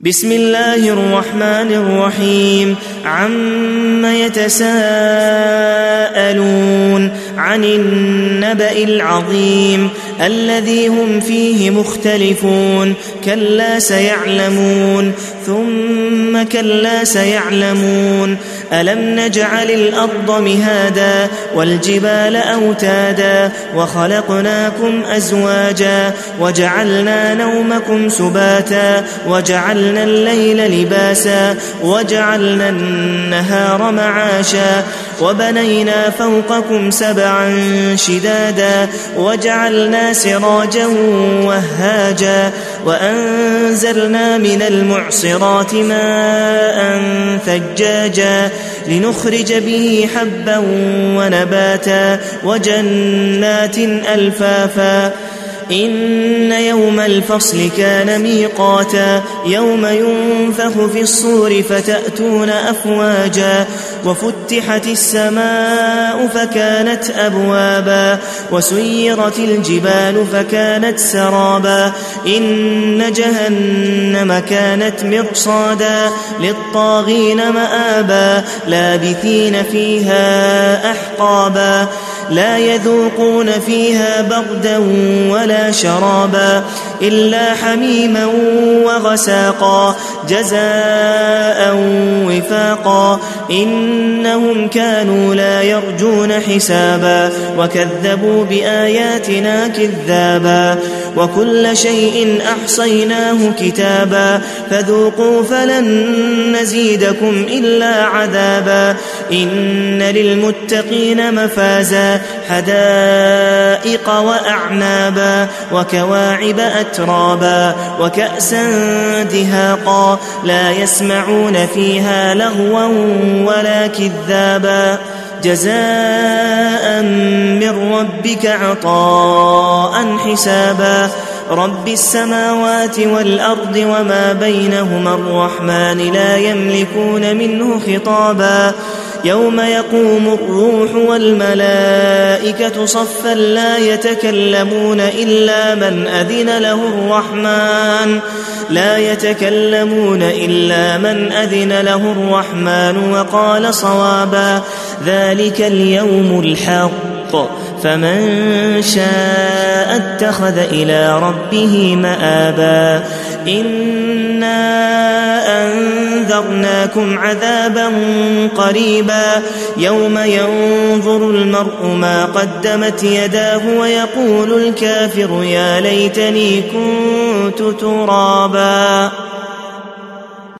بسم الله الرحمن الرحيم عم يتساءلون عن النبأ العظيم الذي هم فيه مختلفون كلا سيعلمون ثم كلا سيعلمون ألم نجعل الأرض مهادا والجبال أوتادا وخلقناكم أزواجا وجعلنا نومكم سباتا وجعلنا الليل لباسا وجعلنا النهار معاشا وبنينا فوقكم سبعا شدادا وجعلنا سراجا وهاجا وأنزلنا من المعصرات ماء ثجاجا لنخرج به حبا ونباتا وجنات ألفافا إن يوم الفصل كان ميقاتا يوم ينفخ في الصور فتأتون أفواجا وفتحت السماء فكانت أبوابا وسيرت الجبال فكانت سرابا إن جهنم كانت مرصادا للطاغين مآبا لابثين فيها أحقابا لا يذوقون فيها بردا ولا شرابا إلا حميما وغساقا جزاء وفاقا إنهم كانوا لا يرجون حسابا وكذبوا بآياتنا كذابا وكل شيء أحصيناه كتابا فذوقوا فلن نزيدكم إلا عذابا إن للمتقين مفازا حدائق وأعنابا وكواعب أترابا وكأسا دهاقا لا يسمعون فيها لغوا ولا كذابا جزاء من ربك عطاء حسابا رب السماوات والأرض وما بينهما الرحمن لا يملكون منه خطابا يوم يقوم الروح والملائكة صفا لا يتكلمون إلا من أذن له الرحمن وقال صوابا ذلك اليوم الحق فمن شاء اتخذ إلى ربه مآبا إنا أنذرناكم عذابا قريبا يوم ينظر المرء ما قدمت يداه ويقول الكافر يا ليتني كنت ترابا.